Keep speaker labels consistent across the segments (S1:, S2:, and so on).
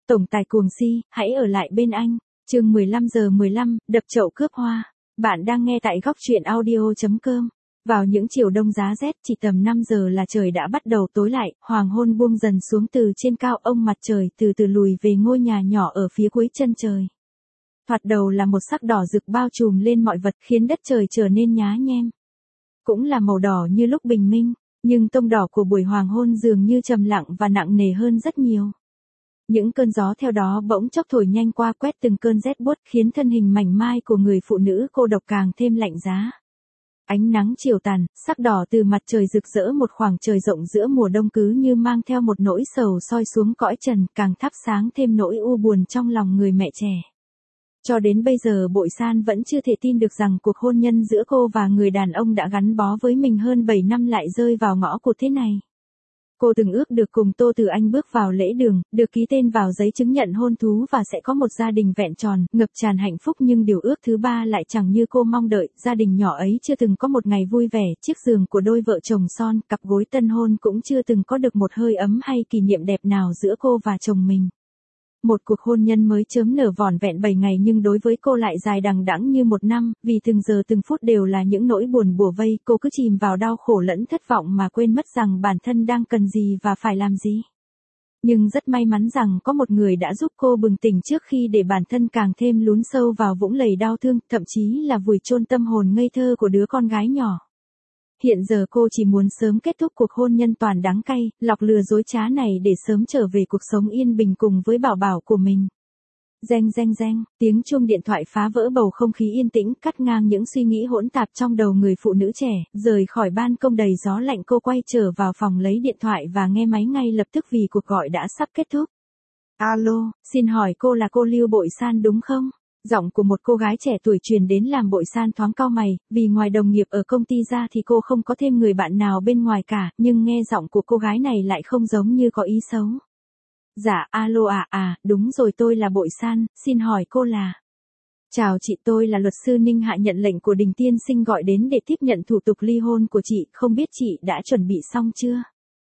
S1: Tổng tài cuồng si, hãy ở lại bên anh. Chương 15:15, đập chậu cướp hoa. Bạn đang nghe tại góc truyện audio.com. Vào những chiều đông giá rét, chỉ tầm 5 giờ là trời đã bắt đầu tối lại, hoàng hôn buông dần xuống từ trên cao, ông mặt trời từ từ lùi về ngôi nhà nhỏ ở phía cuối chân trời. Thoạt đầu là một sắc đỏ rực bao trùm lên mọi vật, khiến đất trời trở nên nhá nhem. Cũng là màu đỏ như lúc bình minh, nhưng tông đỏ của buổi hoàng hôn dường như trầm lặng và nặng nề hơn rất nhiều. Những cơn gió theo đó bỗng chốc thổi nhanh qua, quét từng cơn rét buốt, khiến thân hình mảnh mai của người phụ nữ cô độc càng thêm lạnh giá. Ánh nắng chiều tàn, sắc đỏ từ mặt trời rực rỡ một khoảng trời rộng giữa mùa đông cứ như mang theo một nỗi sầu soi xuống cõi trần, càng thắp sáng thêm nỗi u buồn trong lòng người mẹ trẻ. Cho đến bây giờ Bội San vẫn chưa thể tin được rằng cuộc hôn nhân giữa cô và người đàn ông đã gắn bó với mình hơn 7 năm lại rơi vào ngõ cụt thế này. Cô từng ước được cùng Tô Từ Anh bước vào lễ đường, được ký tên vào giấy chứng nhận hôn thú và sẽ có một gia đình vẹn tròn, ngập tràn hạnh phúc, nhưng điều ước thứ ba lại chẳng như cô mong đợi, gia đình nhỏ ấy chưa từng có một ngày vui vẻ, chiếc giường của đôi vợ chồng son, cặp gối tân hôn cũng chưa từng có được một hơi ấm hay kỷ niệm đẹp nào giữa cô và chồng mình. Một cuộc hôn nhân mới chớm nở vỏn vẹn 7 ngày nhưng đối với cô lại dài đằng đẵng như một năm, vì từng giờ từng phút đều là những nỗi buồn bủa vây, cô cứ chìm vào đau khổ lẫn thất vọng mà quên mất rằng bản thân đang cần gì và phải làm gì. Nhưng rất may mắn rằng có một người đã giúp cô bừng tỉnh trước khi để bản thân càng thêm lún sâu vào vũng lầy đau thương, thậm chí là vùi chôn tâm hồn ngây thơ của đứa con gái nhỏ. Hiện giờ cô chỉ muốn sớm kết thúc cuộc hôn nhân toàn đắng cay, lọc lừa dối trá này để sớm trở về cuộc sống yên bình cùng với bảo bảo của mình. Reng reng reng, tiếng chuông điện thoại phá vỡ bầu không khí yên tĩnh, cắt ngang những suy nghĩ hỗn tạp trong đầu người phụ nữ trẻ, rời khỏi ban công đầy gió lạnh, cô quay trở vào phòng lấy điện thoại và nghe máy ngay lập tức vì cuộc gọi đã sắp kết thúc. Alo, xin hỏi cô là cô Lưu Bội San đúng không? Giọng của một cô gái trẻ tuổi truyền đến làm Bội San thoáng cau mày, vì ngoài đồng nghiệp ở công ty ra thì cô không có thêm người bạn nào bên ngoài cả, nhưng nghe giọng của cô gái này lại không giống như có ý xấu. Dạ, alo đúng rồi, tôi là Bội San, xin hỏi cô là... Chào chị, tôi là luật sư Ninh Hạ, nhận lệnh của Đình Tiên Sinh gọi đến để tiếp nhận thủ tục ly hôn của chị, không biết chị đã chuẩn bị xong chưa?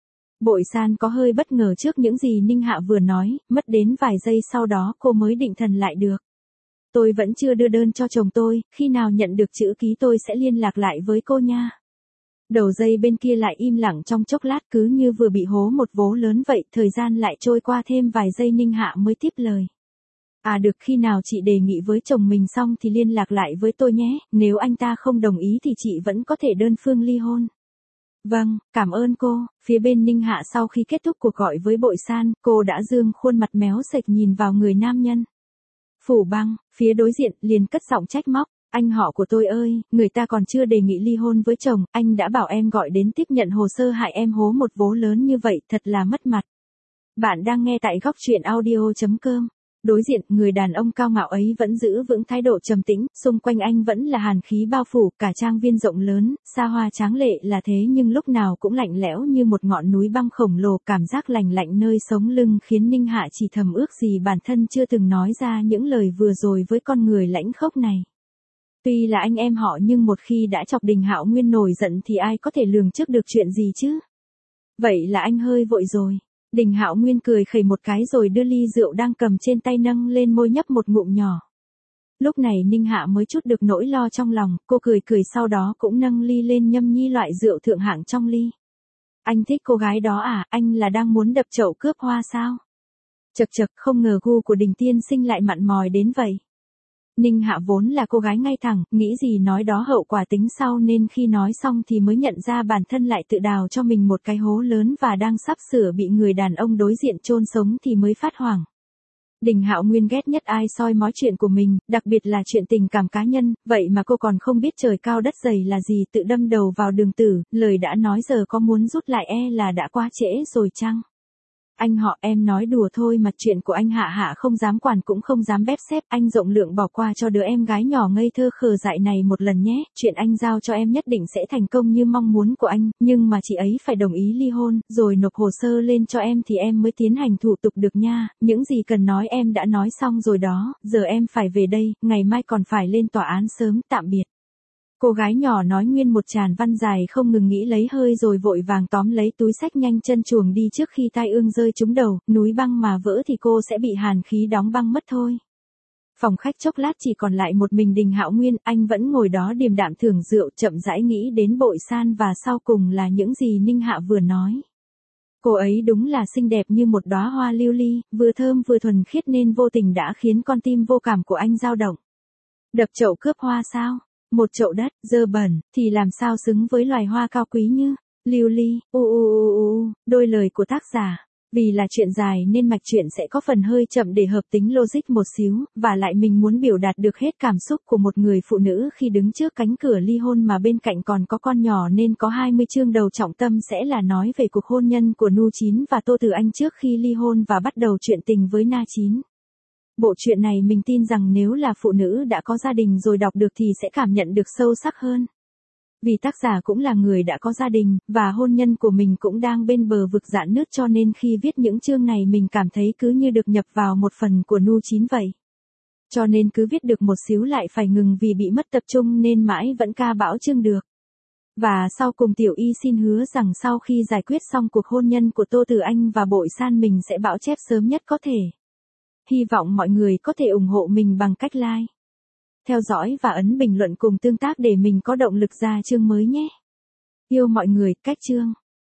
S1: Bội San có hơi bất ngờ trước những gì Ninh Hạ vừa nói, mất đến vài giây sau đó cô mới định thần lại được. Tôi vẫn chưa đưa đơn cho chồng tôi, khi nào nhận được chữ ký tôi sẽ liên lạc lại với cô nha. Đầu dây bên kia lại im lặng trong chốc lát, cứ như vừa bị hố một vố lớn vậy, thời gian lại trôi qua thêm vài giây, Ninh Hạ mới tiếp lời. Được, khi nào chị đề nghị với chồng mình xong thì liên lạc lại với tôi nhé, nếu anh ta không đồng ý thì chị vẫn có thể đơn phương ly hôn. Vâng, cảm ơn cô. Phía bên Ninh Hạ sau khi kết thúc cuộc gọi với Bội San, cô đã dương khuôn mặt méo sệch nhìn vào người nam nhân. Phủ Băng, phía đối diện, liền cất giọng trách móc. Anh họ của tôi ơi, người ta còn chưa đề nghị ly hôn với chồng, anh đã bảo em gọi đến tiếp nhận hồ sơ, hại em hố một vố lớn như vậy, thật là mất mặt. Bạn đang nghe tại góc truyện audio.com. Đối diện, người đàn ông cao ngạo ấy vẫn giữ vững thái độ trầm tĩnh, xung quanh anh vẫn là hàn khí bao phủ, cả trang viên rộng lớn, xa hoa tráng lệ là thế nhưng lúc nào cũng lạnh lẽo như một ngọn núi băng khổng lồ, cảm giác lạnh lạnh nơi sống lưng khiến Ninh Hạ chỉ thầm ước gì bản thân chưa từng nói ra những lời vừa rồi với con người lãnh khốc này. Tuy là anh em họ nhưng một khi đã chọc Đình Hạo Nguyên nổi giận thì ai có thể lường trước được chuyện gì chứ? Vậy là anh hơi vội rồi. Đình Hạo Nguyên cười khẩy một cái rồi đưa ly rượu đang cầm trên tay nâng lên môi nhấp một ngụm nhỏ. Lúc này Ninh Hạ mới chút được nỗi lo trong lòng, cô cười cười sau đó cũng nâng ly lên nhâm nhi loại rượu thượng hạng trong ly. Anh thích cô gái đó à, anh là đang muốn đập chậu cướp hoa sao? Chậc chậc, không ngờ gu của Đình Tiên Sinh lại mặn mòi đến vậy. Ninh Hạ vốn là cô gái ngay thẳng, nghĩ gì nói đó, hậu quả tính sau, nên khi nói xong thì mới nhận ra bản thân lại tự đào cho mình một cái hố lớn và đang sắp sửa bị người đàn ông đối diện chôn sống thì mới phát hoảng. Đình Hạo Nguyên ghét nhất ai soi mói chuyện của mình, đặc biệt là chuyện tình cảm cá nhân, vậy mà cô còn không biết trời cao đất dày là gì, tự đâm đầu vào đường tử, lời đã nói giờ có muốn rút lại là đã quá trễ rồi chăng? Anh họ, em nói đùa thôi mà, chuyện của anh Hạ không dám quản cũng không dám bép xếp, anh rộng lượng bỏ qua cho đứa em gái nhỏ ngây thơ khờ dại này một lần nhé, chuyện anh giao cho em nhất định sẽ thành công như mong muốn của anh, nhưng mà chị ấy phải đồng ý ly hôn, rồi nộp hồ sơ lên cho em thì em mới tiến hành thủ tục được nha, những gì cần nói em đã nói xong rồi đó, giờ em phải về đây, ngày mai còn phải lên tòa án sớm, tạm biệt. Cô gái nhỏ nói nguyên một tràn văn dài không ngừng nghĩ lấy hơi rồi vội vàng tóm lấy túi xách nhanh chân chuồng đi trước khi tai ương rơi trúng đầu, núi băng mà vỡ thì cô sẽ bị hàn khí đóng băng mất thôi. Phòng khách chốc lát chỉ còn lại một mình Đình Hạo Nguyên, anh vẫn ngồi đó điềm đạm thưởng rượu, chậm rãi nghĩ đến Bội San và sau cùng là những gì Ninh Hạ vừa nói. Cô ấy đúng là xinh đẹp như một đóa hoa lưu ly, vừa thơm vừa thuần khiết nên vô tình đã khiến con tim vô cảm của anh dao động. Đập chậu cướp hoa sao? Một chậu đất, dơ bẩn, thì làm sao xứng với loài hoa cao quý như lưu ly, đôi lời của tác giả. Vì là chuyện dài nên mạch truyện sẽ có phần hơi chậm để hợp tính logic một xíu, và lại mình muốn biểu đạt được hết cảm xúc của một người phụ nữ khi đứng trước cánh cửa ly hôn mà bên cạnh còn có con nhỏ, nên có 20 chương đầu trọng tâm sẽ là nói về cuộc hôn nhân của Nu Chín và Tô Từ Anh trước khi ly hôn và bắt đầu chuyện tình với Na Chín. Bộ truyện này mình tin rằng nếu là phụ nữ đã có gia đình rồi đọc được thì sẽ cảm nhận được sâu sắc hơn. Vì tác giả cũng là người đã có gia đình, và hôn nhân của mình cũng đang bên bờ vực rạn nứt, cho nên khi viết những chương này mình cảm thấy cứ như được nhập vào một phần của Nu Chín vậy. Cho nên cứ viết được một xíu lại phải ngừng vì bị mất tập trung nên mãi vẫn ca bão chương được. Và sau cùng Tiểu Y xin hứa rằng sau khi giải quyết xong cuộc hôn nhân của Tô Từ Anh và Bội San mình sẽ bão chép sớm nhất có thể. Hy vọng mọi người có thể ủng hộ mình bằng cách like, theo dõi và ấn bình luận cùng tương tác để mình có động lực ra chương mới nhé. Yêu mọi người, cách chương.